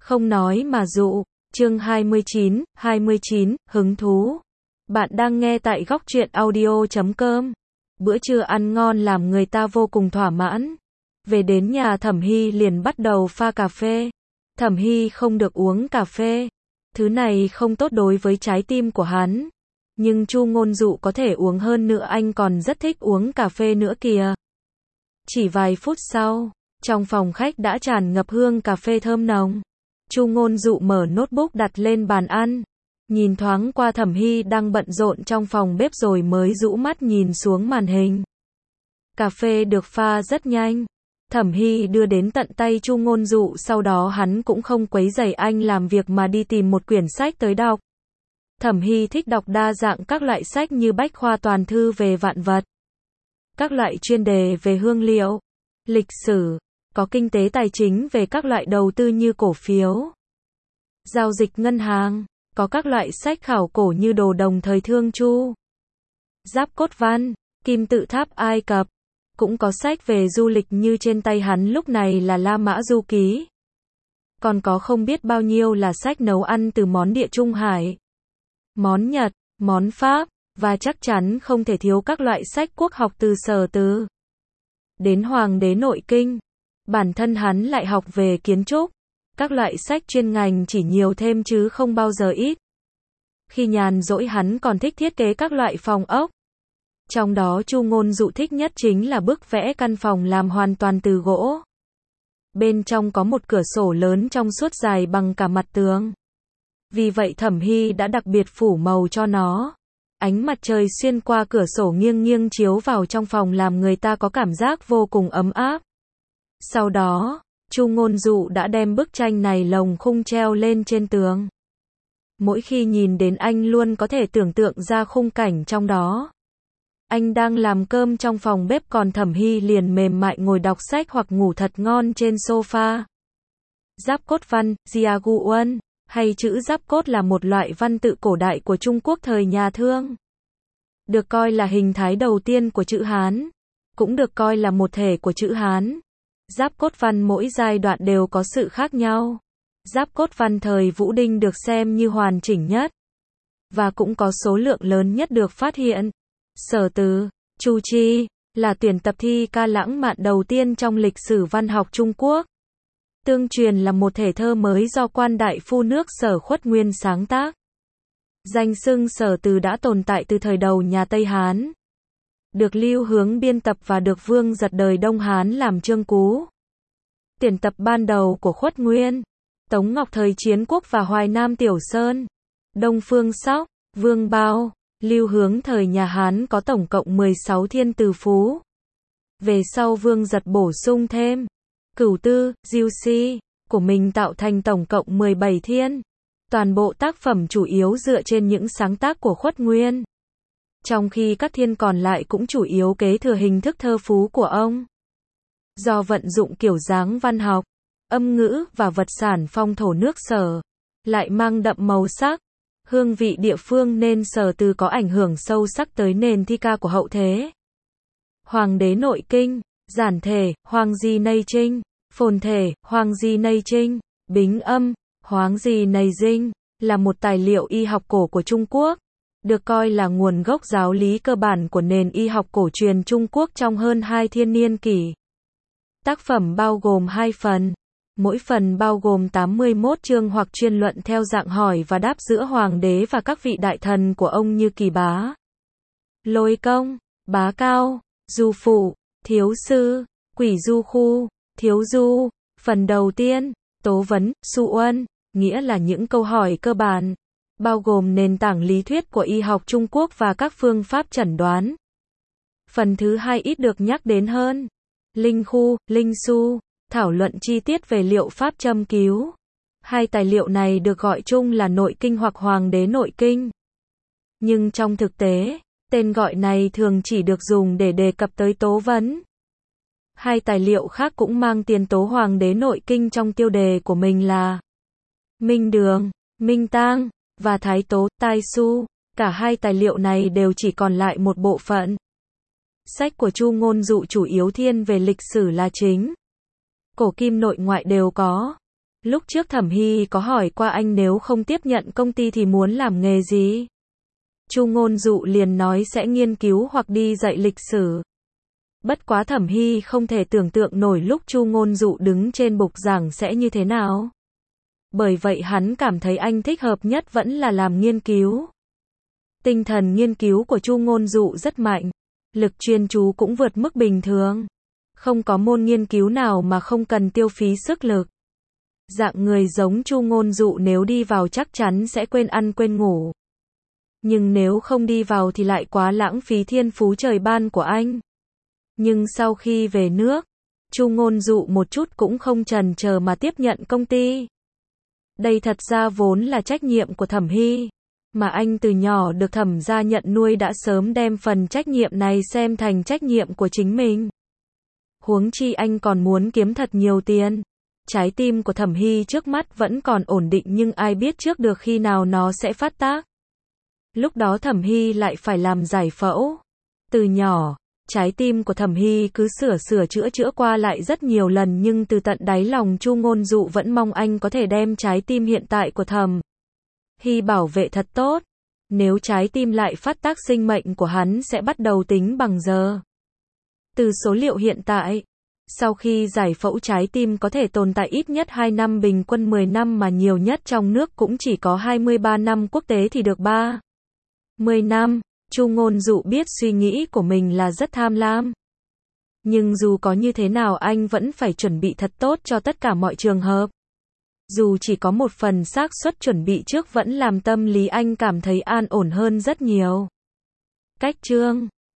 Không nói mà dụ. Chương 29, hứng thú. Bạn đang nghe tại góc truyện audio.com. Bữa trưa ăn ngon làm người ta vô cùng thỏa mãn. Về đến nhà Thẩm Hy liền bắt đầu pha cà phê. Thẩm Hy không được uống cà phê. Thứ này không tốt đối với trái tim của hắn. Nhưng Chu Ngôn Dụ có thể uống hơn nữa, anh còn rất thích uống cà phê nữa kìa. Chỉ vài phút sau, trong phòng khách đã tràn ngập hương cà phê thơm nồng. Chu Ngôn Dụ mở notebook đặt lên bàn ăn. Nhìn thoáng qua Thẩm Hy đang bận rộn trong phòng bếp rồi mới rũ mắt nhìn xuống màn hình. Cà phê được pha rất nhanh. Thẩm Hy đưa đến tận tay Chu Ngôn Dụ, sau đó hắn cũng không quấy rầy anh làm việc mà đi tìm một quyển sách tới đọc. Thẩm Hy thích đọc đa dạng các loại sách như bách khoa toàn thư về vạn vật, các loại chuyên đề về hương liệu, lịch sử, có kinh tế tài chính về các loại đầu tư như cổ phiếu, giao dịch ngân hàng, có các loại sách khảo cổ như đồ đồng thời Thương Chu, giáp cốt văn, kim tự tháp Ai Cập, cũng có sách về du lịch như trên tay hắn lúc này là La Mã Du Ký. Còn có không biết bao nhiêu là sách nấu ăn từ món Địa Trung Hải, món Nhật, món Pháp, và chắc chắn không thể thiếu các loại sách quốc học từ Sở Từ đến Hoàng đế Nội Kinh. Bản thân hắn lại học về kiến trúc. Các loại sách chuyên ngành chỉ nhiều thêm chứ không bao giờ ít. Khi nhàn rỗi hắn còn thích thiết kế các loại phòng ốc. Trong đó Chu Ngôn Dụ thích nhất chính là bức vẽ căn phòng làm hoàn toàn từ gỗ. Bên trong có một cửa sổ lớn trong suốt dài bằng cả mặt tường. Vì vậy Thẩm Hy đã đặc biệt phủ màu cho nó. Ánh mặt trời xuyên qua cửa sổ nghiêng nghiêng chiếu vào trong phòng làm người ta có cảm giác vô cùng ấm áp. Sau đó, Chu Ngôn Dụ đã đem bức tranh này lồng khung treo lên trên tường. Mỗi khi nhìn đến anh luôn có thể tưởng tượng ra khung cảnh trong đó. Anh đang làm cơm trong phòng bếp còn Thẩm Hy liền mềm mại ngồi đọc sách hoặc ngủ thật ngon trên sofa. Giáp cốt văn, Jiaguan, hay chữ giáp cốt là một loại văn tự cổ đại của Trung Quốc thời nhà Thương. Được coi là hình thái đầu tiên của chữ Hán, cũng được coi là một thể của chữ Hán. Giáp cốt văn mỗi giai đoạn đều có sự khác nhau. Giáp cốt văn thời Vũ Đinh được xem như hoàn chỉnh nhất, và cũng có số lượng lớn nhất được phát hiện. Sở Từ, Chu Chi, là tuyển tập thi ca lãng mạn đầu tiên trong lịch sử văn học Trung Quốc. Tương truyền là một thể thơ mới do quan đại phu nước Sở Khuất Nguyên sáng tác. Danh xưng Sở Từ đã tồn tại từ thời đầu nhà Tây Hán. Được Lưu Hướng biên tập và được Vương Giật đời Đông Hán làm chương cú. Tuyển tập ban đầu của Khuất Nguyên, Tống Ngọc thời Chiến Quốc và Hoài Nam Tiểu Sơn, Đông Phương Sóc, Vương Bao, Lưu Hướng thời nhà Hán có tổng cộng 16 thiên từ phú. Về sau Vương Giật bổ sung thêm Cửu Tư, Diêu Si của mình tạo thành tổng cộng 17 thiên. Toàn bộ tác phẩm chủ yếu dựa trên những sáng tác của Khuất Nguyên, trong khi các thiên còn lại cũng chủ yếu kế thừa hình thức thơ phú của ông. Do vận dụng kiểu dáng văn học, âm ngữ và vật sản phong thổ nước Sở, lại mang đậm màu sắc, hương vị địa phương nên Sở Từ có ảnh hưởng sâu sắc tới nền thi ca của hậu thế. Hoàng đế Nội Kinh, giản thể, Hoàng Di Nây Trinh, phồn thể, Hoàng Di Nây Trinh, bính âm, Hoáng Di Nây Dinh, là một tài liệu y học cổ của Trung Quốc, được coi là nguồn gốc giáo lý cơ bản của nền y học cổ truyền Trung Quốc trong hơn 2 thiên niên kỷ. Tác phẩm bao gồm 2 phần, mỗi phần bao gồm 81 chương hoặc chuyên luận theo dạng hỏi và đáp giữa hoàng đế và các vị đại thần của ông như Kỳ Bá, Lôi Công, Bá Cao, Du Phụ, Thiếu Sư, Quỷ Du Khu, Thiếu Du. Phần đầu tiên, Tố Vấn, Su Uân, nghĩa là những câu hỏi cơ bản, bao gồm nền tảng lý thuyết của y học Trung Quốc và các phương pháp chẩn đoán. Phần thứ hai ít được nhắc đến hơn. Linh Khu, Linh Su, thảo luận chi tiết về liệu pháp châm cứu. Hai tài liệu này được gọi chung là Nội Kinh hoặc Hoàng đế Nội Kinh. Nhưng trong thực tế, tên gọi này thường chỉ được dùng để đề cập tới Tố Vấn. Hai tài liệu khác cũng mang tiền tố Hoàng đế Nội Kinh trong tiêu đề của mình là Minh Đường, Minh Tang và Thái Tố, Tai Su. Cả hai tài liệu này đều chỉ còn lại một bộ phận. Sách của Chu Ngôn Dụ chủ yếu thiên về lịch sử là chính. Cổ kim nội ngoại đều có. Lúc trước Thẩm Hy có hỏi qua anh nếu không tiếp nhận công ty thì muốn làm nghề gì? Chu Ngôn Dụ liền nói sẽ nghiên cứu hoặc đi dạy lịch sử. Bất quá Thẩm Hy không thể tưởng tượng nổi lúc Chu Ngôn Dụ đứng trên bục giảng sẽ như thế nào. Bởi vậy hắn cảm thấy anh thích hợp nhất vẫn là làm nghiên cứu. Tinh thần nghiên cứu của Chu Ngôn Dụ rất mạnh, lực chuyên chú cũng vượt mức bình thường. Không có môn nghiên cứu nào mà không cần tiêu phí sức lực. Dạng người giống Chu Ngôn Dụ nếu đi vào chắc chắn sẽ quên ăn quên ngủ. Nhưng nếu không đi vào thì lại quá lãng phí thiên phú trời ban của anh. Nhưng sau khi về nước, Chu Ngôn Dụ một chút cũng không chần chờ mà tiếp nhận công ty. Đây thật ra vốn là trách nhiệm của Thẩm Hy, mà anh từ nhỏ được Thẩm gia nhận nuôi đã sớm đem phần trách nhiệm này xem thành trách nhiệm của chính mình. Huống chi anh còn muốn kiếm thật nhiều tiền. Trái tim của Thẩm Hy trước mắt vẫn còn ổn định nhưng ai biết trước được khi nào nó sẽ phát tác. Lúc đó Thẩm Hy lại phải làm giải phẫu. Từ nhỏ, trái tim của Thẩm Hy cứ sửa chữa qua lại rất nhiều lần nhưng từ tận đáy lòng Chu Ngôn Dụ vẫn mong anh có thể đem trái tim hiện tại của Thẩm Hy bảo vệ thật tốt. Nếu trái tim lại phát tác sinh mệnh của hắn sẽ bắt đầu tính bằng giờ. Từ số liệu hiện tại, sau khi giải phẫu trái tim có thể tồn tại ít nhất 2 năm, bình quân 10 năm mà nhiều nhất trong nước cũng chỉ có 23 năm, quốc tế thì được 30 năm. Chu Ngôn Dụ biết suy nghĩ của mình là rất tham lam. Nhưng dù có như thế nào anh vẫn phải chuẩn bị thật tốt cho tất cả mọi trường hợp. Dù chỉ có một phần xác suất chuẩn bị trước vẫn làm tâm lý anh cảm thấy an ổn hơn rất nhiều. Cách chương